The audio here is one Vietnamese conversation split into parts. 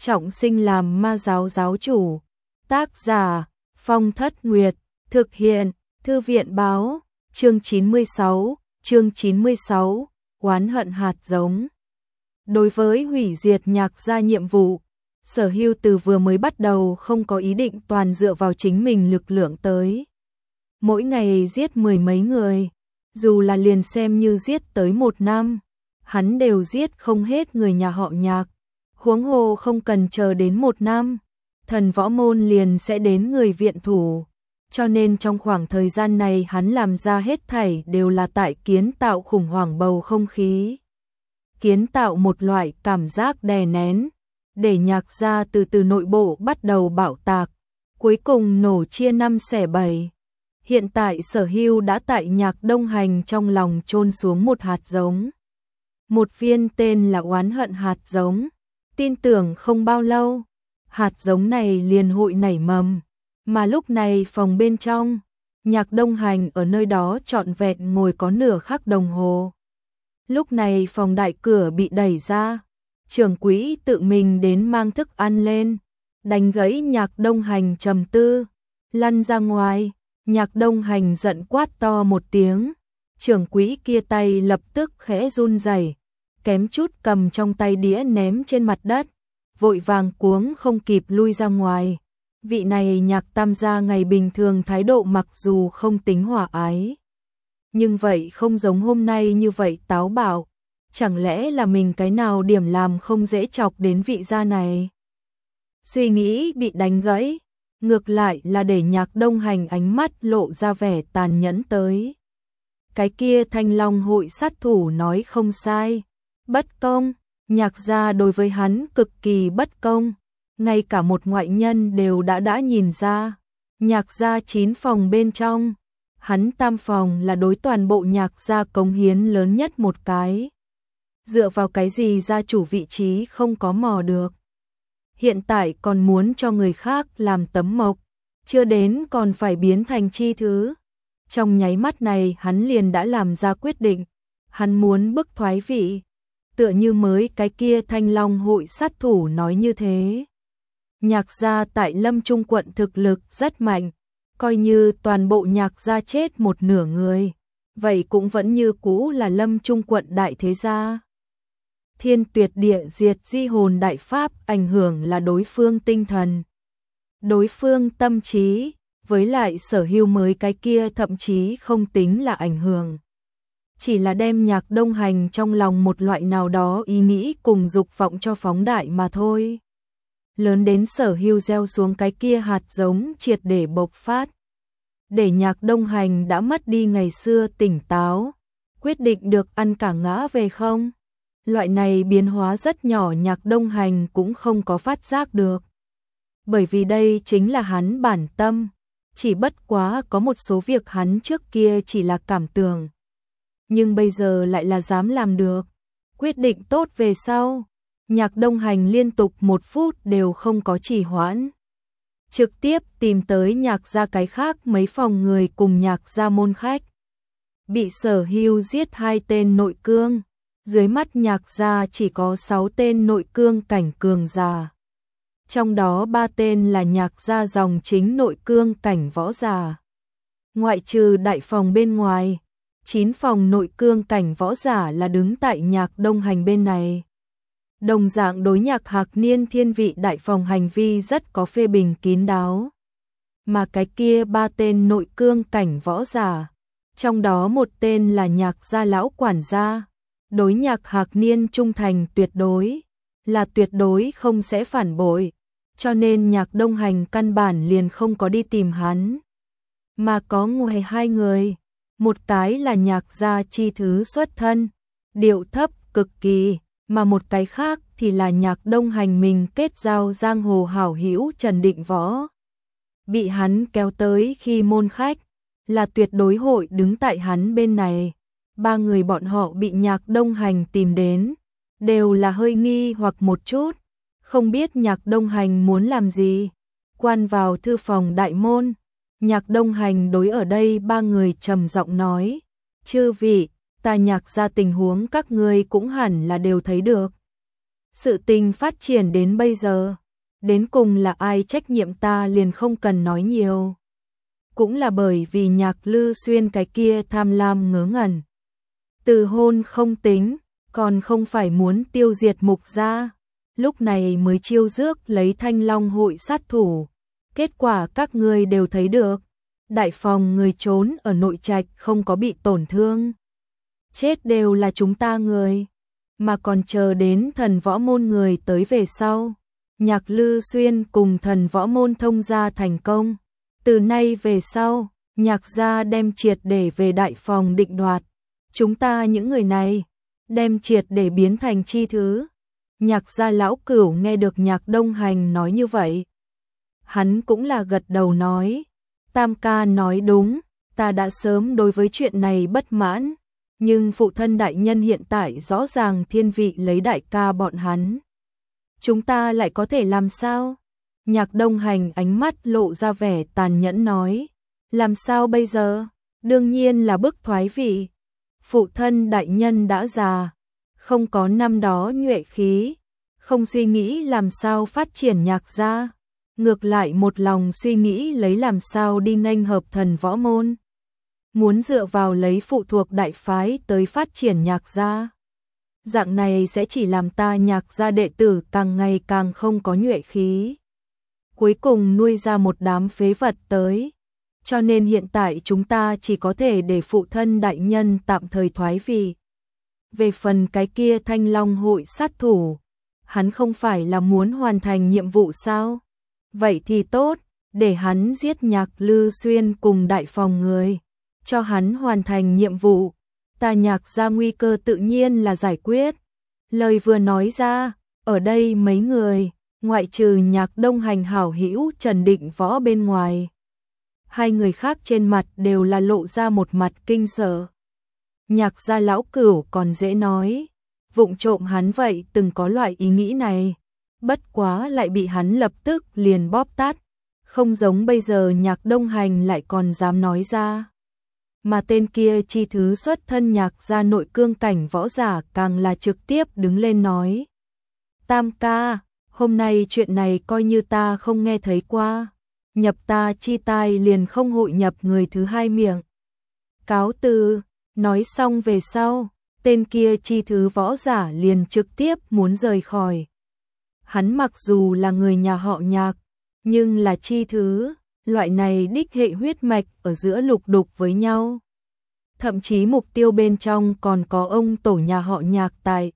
trọng sinh làm ma giáo giáo chủ. Tác giả Phong Thất Nguyệt, thực hiện Thư viện báo, chương 96, oán hận hạt giống. Đối với hủy diệt Nhạc gia nhiệm vụ, Sở Hưu từ vừa mới bắt đầu không có ý định toàn dựa vào chính mình lực lượng tới. Mỗi ngày giết mười mấy người, dù là liền xem như giết tới 1 năm, hắn đều giết không hết người nhà họ Nhạc. Huống hồ không cần chờ đến 1 năm, thần võ môn liền sẽ đến người viện thủ. Cho nên trong khoảng thời gian này hắn làm ra hết thảy đều là tại kiến tạo khủng hoảng bầu không khí. Kiến tạo một loại cảm giác đè nén, để Nhạc gia từ từ nội bộ bắt đầu bạo tạc, cuối cùng nổ chia 5 xẻ 7. Hiện tại Sở Hưu đã tại Nhạc Đông Hành trong lòng chôn xuống một hạt giống. Một viên tên là oán hận hạt giống, tin tưởng không bao lâu, hạt giống này liền hội nảy mầm. Mà lúc này phòng bên trong, Nhạc Đông Hành ở nơi đó trọn vẹn ngồi có nửa khắc đồng hồ. Lúc này phòng đại cửa bị đẩy ra, trưởng quỹ tự mình đến mang thức ăn lên, đánh gãy Nhạc Đông Hành trầm tư, lăn ra ngoài. Nhạc Đông Hành giận quát to một tiếng, trưởng quỹ kia tay lập tức khẽ run rẩy, kém chút cầm trong tay đĩa ném trên mặt đất, vội vàng cuống không kịp lui ra ngoài. Vị này Nhạc tam gia ngày bình thường thái độ mặc dù không tính hòa ái, nhưng vậy không giống hôm nay như vậy táo bạo. Chẳng lẽ là mình cái nào điểm làm không dễ chọc đến vị gia này? Suy nghĩ bị đánh gãy, ngược lại là để Nhạc Đông Hành ánh mắt lộ ra vẻ tàn nhẫn tới. Cái kia Thanh Long hội sát thủ nói không sai, bất công, Nhạc gia đối với hắn cực kỳ bất công. Ngay cả một ngoại nhân đều đã nhìn ra. Nhạc gia 9 phòng bên trong, hắn tam phòng là đối toàn bộ Nhạc gia cống hiến lớn nhất một cái. Dựa vào cái gì gia chủ vị trí không có mò được. Hiện tại còn muốn cho người khác làm tấm mộc, chưa đến còn phải biến thành chi thứ. Trong nháy mắt này hắn liền đã làm ra quyết định, hắn muốn bức thoái vị, tựa như mới cái kia Thanh Long hội sát thủ nói như thế. Nhạc gia tại Lâm Trung quận thực lực rất mạnh, coi như toàn bộ Nhạc gia chết một nửa người, vậy cũng vẫn như cũ là Lâm Trung quận đại thế gia. Thiên tuyệt địa diệt di hồn đại pháp ảnh hưởng là đối phương tinh thần, đối phương tâm trí, với lại Sở Hưu mới cái kia thậm chí không tính là ảnh hưởng. Chỉ là đem Nhạc Đông Hành trong lòng một loại nào đó ý nghĩ cùng dục vọng cho phóng đại mà thôi. Lớn đến Sở Hưu gieo xuống cái kia hạt giống triệt để bộc phát. Để Nhạc Đông Hành đã mất đi ngày xưa tỉnh táo, quyết định được ăn cả ngã về không. Loại này biến hóa rất nhỏ Nhạc Đông Hành cũng không có phát giác được. Bởi vì đây chính là hắn bản tâm, chỉ bất quá có một số việc hắn trước kia chỉ là cảm tưởng. Nhưng bây giờ lại là dám làm được. Quyết định tốt về sau, Nhạc Đông Hành liên tục 1 phút đều không có trì hoãn. Trực tiếp tìm tới Nhạc gia cái khác mấy phòng người cùng Nhạc gia môn khách. Bị Sở Hưu giết 2 tên nội cương, dưới mắt Nhạc gia chỉ có 6 tên nội cương cảnh cường giả. Trong đó 3 tên là Nhạc gia dòng chính nội cương cảnh võ giả. Ngoại trừ đại phòng bên ngoài, 9 phòng nội cương cảnh võ giả là đứng tại Nhạc Đông Hành bên này. Đồng dạng đối Nhạc Hạc Niên thiên vị đại phòng hành vi rất có phê bình kín đáo. Mà cái kia 3 tên nội cương cảnh võ giả, trong đó một tên là Nhạc gia lão quản gia, đối Nhạc Hạc Niên trung thành tuyệt đối, là tuyệt đối không sẽ phản bội, cho nên Nhạc Đông Hành căn bản liền không có đi tìm hắn. Mà có ngoài 2 người, một cái là Nhạc gia chi thứ xuất thân, điệu thấp cực kỳ, mà một cái khác thì là Nhạc Đông Hành mình kết giao giang hồ hảo hữu Trần Định Võ. Bị hắn kéo tới khi môn khách, là tuyệt đối hội đứng tại hắn bên này. 3 người bọn họ bị Nhạc Đông Hành tìm đến, đều là hơi nghi hoặc một chút, không biết Nhạc Đông Hành muốn làm gì. Quan vào thư phòng đại môn, Nhạc Đông Hành đối ở đây 3 người trầm giọng nói, chư vị, ta Nhạc gia tình huống các ngươi cũng hẳn là đều thấy được. Sự tình phát triển đến bây giờ, đến cùng là ai trách nhiệm ta liền không cần nói nhiều. Cũng là bởi vì Nhạc Lư Xuyên cái kia tham lam ngớ ngẩn. Từ hôn không tính, còn không phải muốn tiêu diệt Mục gia, lúc này mới chiêu rước lấy Thanh Long hội sát thủ. Kết quả các ngươi đều thấy được, đại phòng người trốn ở nội trạch không có bị tổn thương. Chết đều là chúng ta người, mà còn chờ đến Thần Võ môn người tới về sau. Nhạc Lư Xuyên cùng Thần Võ môn thông gia thành công. Từ nay về sau, Nhạc gia đem triệt để về đại phòng định đoạt. Chúng ta những người này, đem triệt để biến thành chi thứ. Nhạc gia lão cửu nghe được Nhạc Đông Hành nói như vậy. Hắn cũng là gật đầu nói, Tam ca nói đúng, ta đã sớm đối với chuyện này bất mãn, nhưng phụ thân đại nhân hiện tại rõ ràng thiên vị lấy đại ca bọn hắn. Chúng ta lại có thể làm sao? Nhạc Đông Hành ánh mắt lộ ra vẻ tàn nhẫn nói, làm sao bây giờ? Đương nhiên là bức thoái vị. Phụ thân đại nhân đã già, không có năm đó nhuệ khí, không suy nghĩ làm sao phát triển Nhạc gia, ngược lại một lòng suy nghĩ lấy làm sao đi nghênh hợp Thần Võ môn. Muốn dựa vào lấy phụ thuộc đại phái tới phát triển Nhạc gia. Dạng này sẽ chỉ làm ta Nhạc gia đệ tử càng ngày càng không có nhuệ khí. Cuối cùng nuôi ra một đám phế vật tới. Cho nên hiện tại chúng ta chỉ có thể để phụ thân đại nhân tạm thời thoái vị. Về phần cái kia Thanh Long hội sát thủ, hắn không phải là muốn hoàn thành nhiệm vụ sao? Vậy thì tốt, để hắn giết Nhạc Lư Xuyên cùng đại phòng người, cho hắn hoàn thành nhiệm vụ, ta Nhạc gia nguy cơ tự nhiên là giải quyết. Lời vừa nói ra, ở đây mấy người, ngoại trừ Nhạc Đông Hành hảo hữu Trần Định Võ bên ngoài, hai người khác trên mặt đều là lộ ra một mặt kinh sợ. Nhạc gia lão cửu còn dễ nói, vụng trộm hắn vậy từng có loại ý nghĩ này, bất quá lại bị hắn lập tức liền bóp tát, không giống bây giờ Nhạc Đông Hành lại còn dám nói ra. Mà tên kia chi thứ xuất thân Nhạc gia nội cương cảnh võ giả càng là trực tiếp đứng lên nói, Tam ca, hôm nay chuyện này coi như ta không nghe thấy qua, nhập ta chi tai liền không hội nhập người thứ hai miệng. Cáo từ. Nói xong về sau, tên kia chi thứ võ giả liền trực tiếp muốn rời khỏi. Hắn mặc dù là người nhà họ Nhạc, nhưng là chi thứ, loại này đích hệ huyết mạch ở giữa lục đục với nhau. Thậm chí mục tiêu bên trong còn có ông tổ nhà họ Nhạc tại.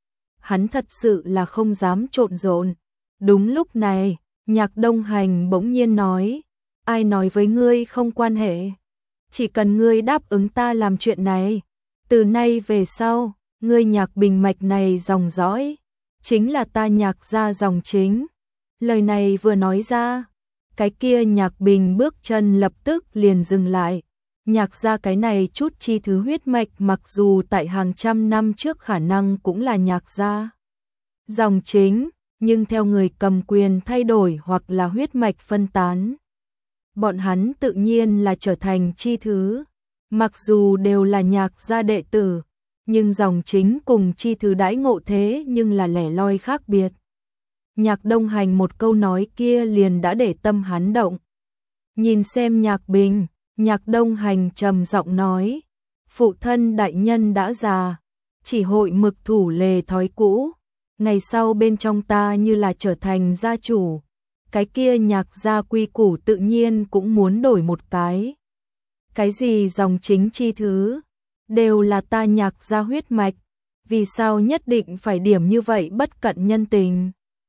Hắn thật sự là không dám trộn rộn. Đúng lúc này, Nhạc Đông Hành bỗng nhiên nói, ai nói với ngươi không quan hệ? Chỉ cần ngươi đáp ứng ta làm chuyện này, từ nay về sau, ngươi Nhạc Bình mạch này dòng dõi, chính là ta Nhạc gia dòng chính. Lời này vừa nói ra, cái kia Nhạc Bình bước chân lập tức liền dừng lại. Nhạc gia cái này chút chi thứ huyết mạch mặc dù tại hàng trăm năm trước khả năng cũng là Nhạc gia dòng chính, nhưng theo người cầm quyền thay đổi hoặc là huyết mạch phân tán, bọn hắn tự nhiên là trở thành chi thứ. Mặc dù đều là Nhạc gia đệ tử, nhưng dòng chính cùng chi thứ đãi ngộ thế nhưng là lẻ loi khác biệt. Nhạc Đông Hành một câu nói kia liền đã để tâm hắn động. Nhìn xem Nhạc Bình, Nhạc Đông Hành trầm giọng nói, phụ thân đại nhân đã già, chỉ hội mực thủ lề thói cũ, ngày sau bên trong ta như là trở thành gia chủ, cái kia Nhạc gia quy củ tự nhiên cũng muốn đổi một cái. Cái gì dòng chính chi thứ, đều là ta Nhạc gia huyết mạch, vì sao nhất định phải điểm như vậy bất cận nhân tình?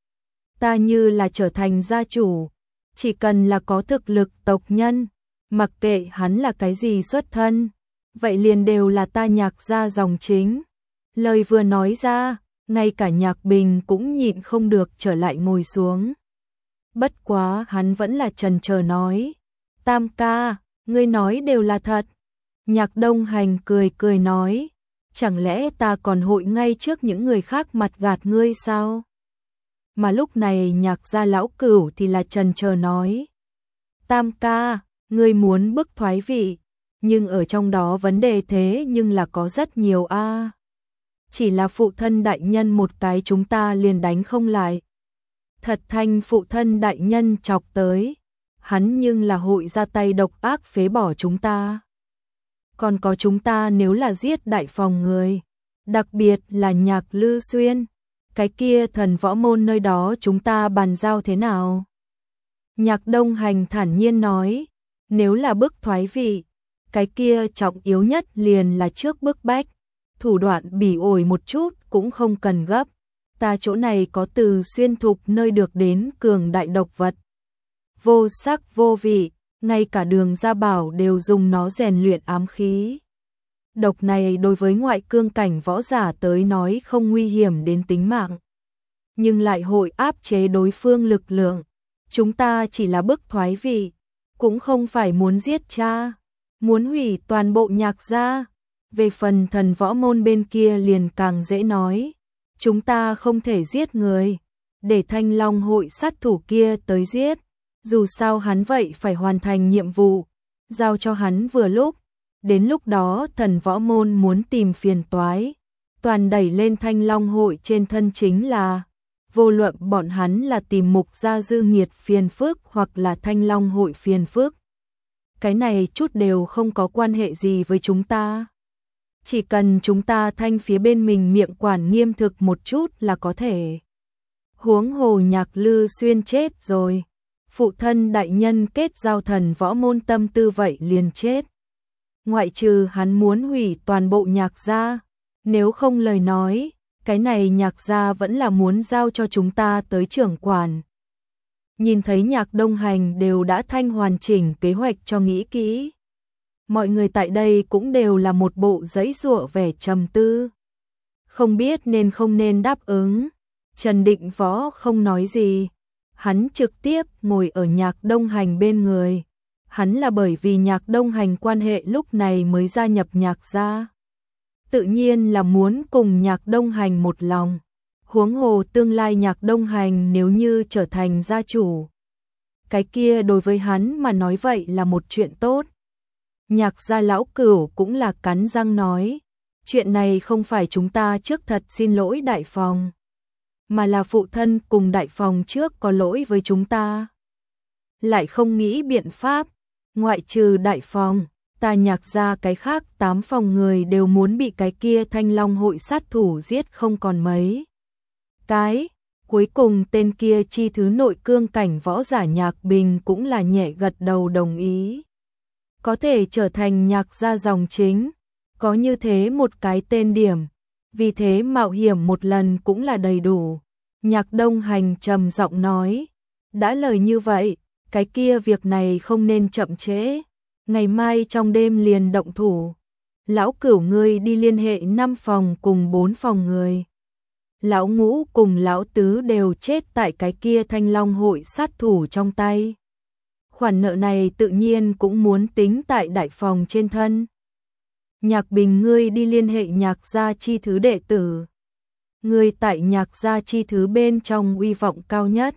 Ta như là trở thành gia chủ, chỉ cần là có thực lực tộc nhân, mặc kệ hắn là cái gì xuất thân, vậy liền đều là ta Nhạc gia dòng chính. Lời vừa nói ra, ngay cả Nhạc Bình cũng nhịn không được trở lại ngồi xuống. Bất quá hắn vẫn là chần chờ nói, Tam ca, ngươi nói đều là thật. Nhạc Đông Hành cười cười nói, chẳng lẽ ta còn hội ngay trước những người khác mặt gạt ngươi sao? Mà lúc này Nhạc gia lão cửu thì là chần chờ nói, Tam ca, ngươi muốn bức thoái vị, nhưng ở trong đó vấn đề thế nhưng là có rất nhiều a. chỉ là phụ thân đại nhân một cái chúng ta liền đánh không lại. Thật thanh phụ thân đại nhân chọc tới, hắn nhưng là hội ra tay độc ác phế bỏ chúng ta. Còn có chúng ta nếu là giết đại phòng người, đặc biệt là Nhạc Lư Xuyên, cái kia thần võ môn nơi đó chúng ta bàn giao thế nào? Nhạc Đông Hành thản nhiên nói, nếu là bức thoái vị, cái kia trọng yếu nhất liền là trước bức bách, thủ đoạn bỉ ổi một chút cũng không cần gấp. Ta chỗ này có từ xuyên thục nơi được đến cường đại độc vật. Vô sắc vô vị, ngay cả Đường Gia Bảo đều dùng nó rèn luyện ám khí. Độc này đối với ngoại cương cảnh võ giả tới nói không nguy hiểm đến tính mạng, nhưng lại hội áp chế đối phương lực lượng. Chúng ta chỉ là bức thoái vị, cũng không phải muốn giết cha, muốn hủy toàn bộ Nhạc gia. Về phần thần võ môn bên kia liền càng dễ nói, chúng ta không thể giết người, để Thanh Long hội sát thủ kia tới giết, dù sao hắn vậy phải hoàn thành nhiệm vụ, giao cho hắn vừa lúc, đến lúc đó thần võ môn muốn tìm phiền toái, toàn đẩy lên Thanh Long hội trên thân chính là, vô luận bọn hắn là tìm Mục Gia Dư Nghiệt phiền phức hoặc là Thanh Long hội phiền phức. Cái này chút đều không có quan hệ gì với chúng ta. Chỉ cần chúng ta thanh phía bên mình miệng quản nghiêm thực một chút là có thể. Huống hồ Nhạc Lư Xuyên chết rồi, phụ thân đại nhân kết giao thần võ môn tâm tư vậy liền chết. Ngoại trừ hắn muốn hủy toàn bộ Nhạc gia, nếu không lời nói, cái này Nhạc gia vẫn là muốn giao cho chúng ta tới trưởng quản. Nhìn thấy Nhạc Đông Hành đều đã thanh hoàn chỉnh kế hoạch cho nghĩ kỹ. Mọi người tại đây cũng đều là một bộ giãy giụa vẻ trầm tư. Không biết nên không nên đáp ứng. Trần Định Võ không nói gì. Hắn trực tiếp ngồi ở Nhạc Đông Hành bên người. Hắn là bởi vì Nhạc Đông Hành quan hệ lúc này mới gia nhập Nhạc gia. Tự nhiên là muốn cùng Nhạc Đông Hành một lòng. Huống hồ tương lai Nhạc Đông Hành nếu như trở thành gia chủ, cái kia đối với hắn mà nói vậy là một chuyện tốt. Nhạc gia lão cửu cũng là cắn răng nói, chuyện này không phải chúng ta trước thật xin lỗi đại phòng, mà là phụ thân cùng đại phòng trước có lỗi với chúng ta. Lại không nghĩ biện pháp, ngoại trừ đại phòng, ta Nhạc gia cái khác 8 phòng người đều muốn bị cái kia Thanh Long hội sát thủ giết không còn mấy. Cái, cuối cùng tên kia chi thứ nội cương cảnh võ giả Nhạc Bình cũng là nhẹ gật đầu đồng ý. Có thể trở thành Nhạc gia dòng chính, có như thế một cái tên điểm, vì thế mạo hiểm một lần cũng là đầy đủ. Nhạc Đông Hành trầm giọng nói, đã lời như vậy, cái kia việc này không nên chậm trễ, ngày mai trong đêm liền động thủ. Lão Cửu ngươi đi liên hệ 5 phòng cùng 4 phòng người. Lão Ngũ cùng Lão Tứ đều chết tại cái kia Thanh Long hội sát thủ trong tay. Khoản nợ này tự nhiên cũng muốn tính tại đại phòng trên thân. Nhạc Bình ngươi đi liên hệ Nhạc gia chi thứ đệ tử. Ngươi tại Nhạc gia chi thứ bên trong uy vọng cao nhất.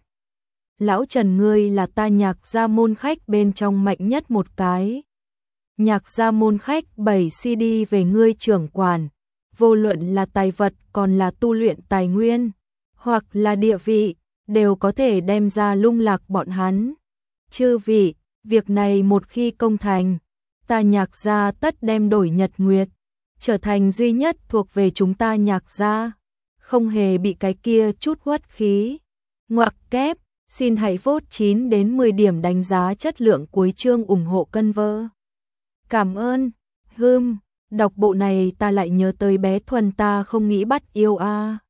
Lão Trần ngươi là ta Nhạc gia môn khách bên trong mạnh nhất một cái. Nhạc gia môn khách 7 CD về ngươi trưởng quản, vô luận là tài vật còn là tu luyện tài nguyên, hoặc là địa vị, đều có thể đem ra lung lạc bọn hắn. Chư vị, việc này một khi công thành, ta Nhạc gia tất đem đổi nhật nguyệt, trở thành duy nhất thuộc về chúng ta Nhạc gia, không hề bị cái kia chút uất khí. Ngoặc kép, xin hãy vote 9 đến 10 điểm đánh giá chất lượng cuối chương ủng hộ cân vơ. Cảm ơn. Đọc bộ này ta lại nhớ tới bé Thuần ta không nghĩ bắt yêu a.